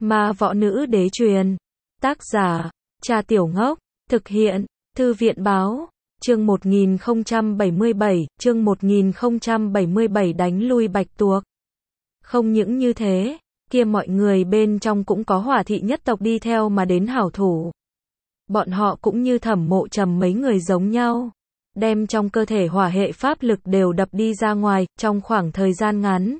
Ma võ nữ đế truyền. Tác giả, Cha Tiểu Ngốc. Thực hiện, Thư viện báo. Chương 1077, chương 1077 đánh lui Bạch Tuộc. Không những như thế, kia mọi người bên trong cũng có Hỏa thị nhất tộc đi theo mà đến hảo thủ. Bọn họ cũng như Thẩm Mộ Trầm mấy người giống nhau, đem trong cơ thể hỏa hệ pháp lực đều đập đi ra ngoài, trong khoảng thời gian ngắn.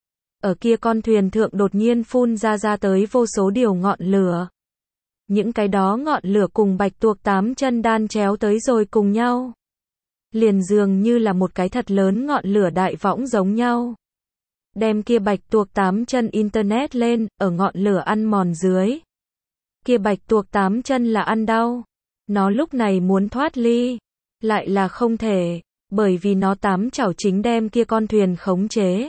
Ở kia con thuyền thượng đột nhiên phun ra tới vô số điều ngọn lửa. Những cái đó ngọn lửa cùng Bạch Tuộc 8 chân đan chéo tới rồi cùng nhau. Liền dường như là một cái thật lớn ngọn lửa đại võng giống nhau. Đem kia Bạch Tuộc 8 chân internet lên, ở ngọn lửa ăn mòn dưới. Kia Bạch Tuộc 8 chân là ăn đau. Nó lúc này muốn thoát ly, lại là không thể, bởi vì nó 8 chảo chính đem kia con thuyền khống chế.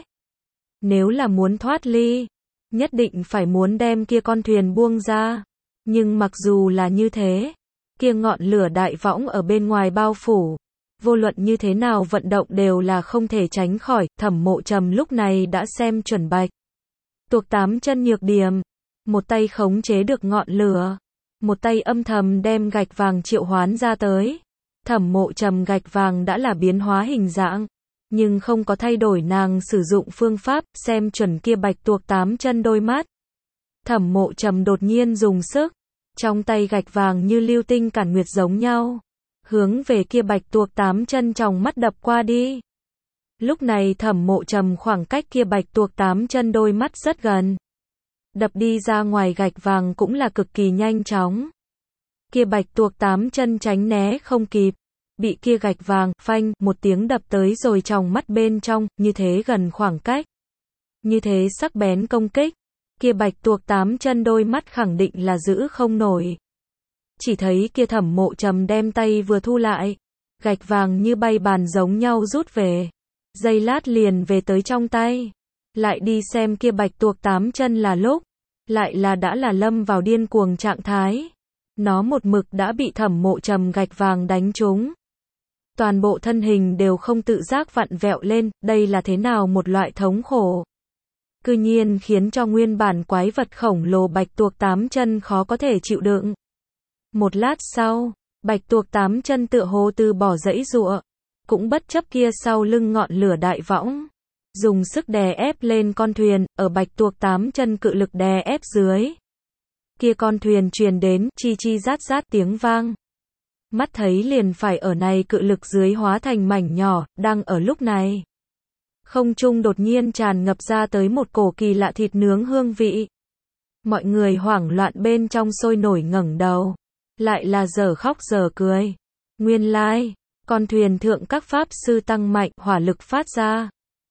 Nếu là muốn thoát ly, nhất định phải muốn đem kia con thuyền buông ra. Nhưng mặc dù là như thế, kia ngọn lửa đại võng ở bên ngoài bao phủ, vô luận như thế nào vận động đều là không thể tránh khỏi. Thẩm Mộ Trầm lúc này đã xem chuẩn Bạch Tuộc 8 chân nhược điểm, một tay khống chế được ngọn lửa, một tay âm thầm đem gạch vàng triệu hoán ra tới. Thẩm Mộ Trầm gạch vàng đã là biến hóa hình dạng, nhưng không có thay đổi nàng sử dụng phương pháp, xem chuẩn kia Bạch Tuộc 8 chân đôi mắt. Thẩm Mộ Trầm đột nhiên dùng sức, trong tay gạch vàng như lưu tinh cản nguyệt giống nhau, hướng về kia Bạch Tuộc 8 chân trong mắt đập qua đi. Lúc này Thẩm Mộ Trầm khoảng cách kia Bạch Tuộc 8 chân đôi mắt rất gần. Đập đi ra ngoài gạch vàng cũng là cực kỳ nhanh chóng. Kia Bạch Tuộc 8 chân tránh né không kịp, bị kia gạch vàng, phanh, một tiếng đập tới rồi trong mắt bên trong, như thế gần khoảng cách. Như thế sắc bén công kích, kia Bạch Tuộc 8 chân đôi mắt khẳng định là giữ không nổi. Chỉ thấy kia Thẩm Mộ Trầm đem tay vừa thu lại, gạch vàng như bay bàn giống nhau rút về. Giây lát liền về tới trong tay. Lại đi xem kia Bạch Tuộc 8 chân là lúc, lại là đã là lâm vào điên cuồng trạng thái. Nó một mực đã bị Thẩm Mộ Trầm gạch vàng đánh trúng. Toàn bộ thân hình đều không tự giác vặn vẹo lên, đây là thế nào một loại thống khổ. Cư nhiên khiến cho nguyên bản quái vật khổng lồ Bạch Tuộc 8 chân khó có thể chịu đựng. Một lát sau, Bạch Tuộc 8 chân tựa hồ từ bỏ giãy giụa, cũng bất chấp kia sau lưng ngọn lửa đại võng, dùng sức đè ép lên con thuyền, ở Bạch Tuộc 8 chân cự lực đè ép dưới. Kia con thuyền truyền đến chi chi rát rát tiếng vang. Mắt thấy liền phải ở này cự lực dưới hóa thành mảnh nhỏ, đang ở lúc này. Không trung đột nhiên tràn ngập ra tới một cổ kỳ lạ thịt nướng hương vị. Mọi người hoảng loạn bên trong sôi nổi ngẩng đầu. Lại là dở khóc dở cười. Nguyên lai, con thuyền thượng các pháp sư tăng mạnh hỏa lực phát ra.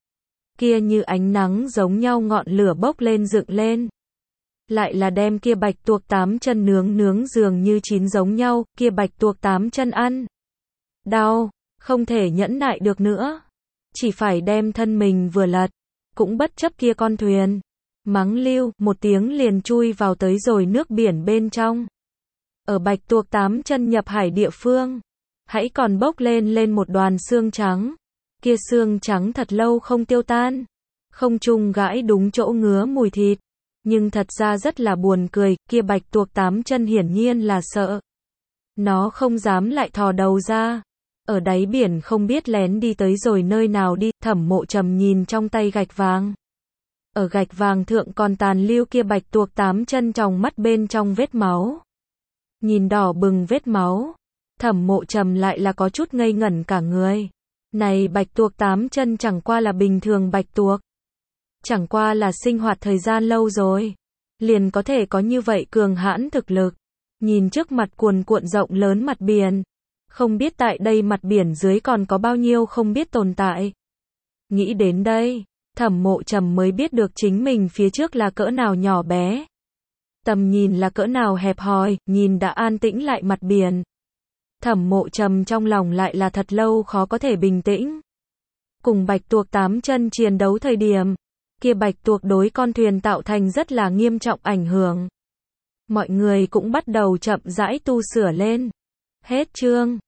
Kia như ánh nắng giống nhau ngọn lửa bốc lên dựng lên. Lại là đem kia Bạch Tuộc 8 chân nướng dường như chín giống nhau, kia Bạch Tuộc 8 chân ăn. Đau, không thể nhẫn nại được nữa. Chỉ phải đem thân mình vừa lật, cũng bất chấp kia con thuyền. Mắng lưu, một tiếng liền chui vào tới rồi nước biển bên trong. Ở Bạch Tuộc 8 chân nhập hải địa phương, hãy còn bốc lên một đoàn xương trắng. Kia xương trắng thật lâu không tiêu tan. Không trung gãi đúng chỗ ngứa mùi thịt. Nhưng thật ra rất là buồn cười, kia Bạch Tuộc 8 chân hiển nhiên là sợ. Nó không dám lại thò đầu ra. Ở đáy biển không biết lén đi tới rồi nơi nào đi. Thẩm Mộ Trầm nhìn trong tay gạch vàng. Ở gạch vàng thượng còn tàn lưu kia Bạch Tuộc 8 chân trong mắt bên trong vết máu. Nhìn đỏ bừng vết máu, Thẩm Mộ Trầm lại là có chút ngây ngẩn cả người. Này Bạch Tuộc 8 chân chẳng qua là bình thường Bạch Tuộc. Chẳng qua là sinh hoạt thời gian lâu rồi, liền có thể có như vậy cường hãn thực lực. Nhìn trước mặt cuồn cuộn rộng lớn mặt biển, không biết tại đây mặt biển dưới còn có bao nhiêu không biết tồn tại. Nghĩ đến đây, Thẩm Mộ Trầm mới biết được chính mình phía trước là cỡ nào nhỏ bé. Tầm nhìn là cỡ nào hẹp hòi, nhìn đã an tĩnh lại mặt biển. Thẩm Mộ Trầm trong lòng lại là thật lâu khó có thể bình tĩnh. Cùng Bạch Tuộc 8 chân chiến đấu thời điểm, kia Bạch Tuộc đối con thuyền tạo thành rất là nghiêm trọng ảnh hưởng. Mọi người cũng bắt đầu chậm rãi tu sửa lên. Hết chương.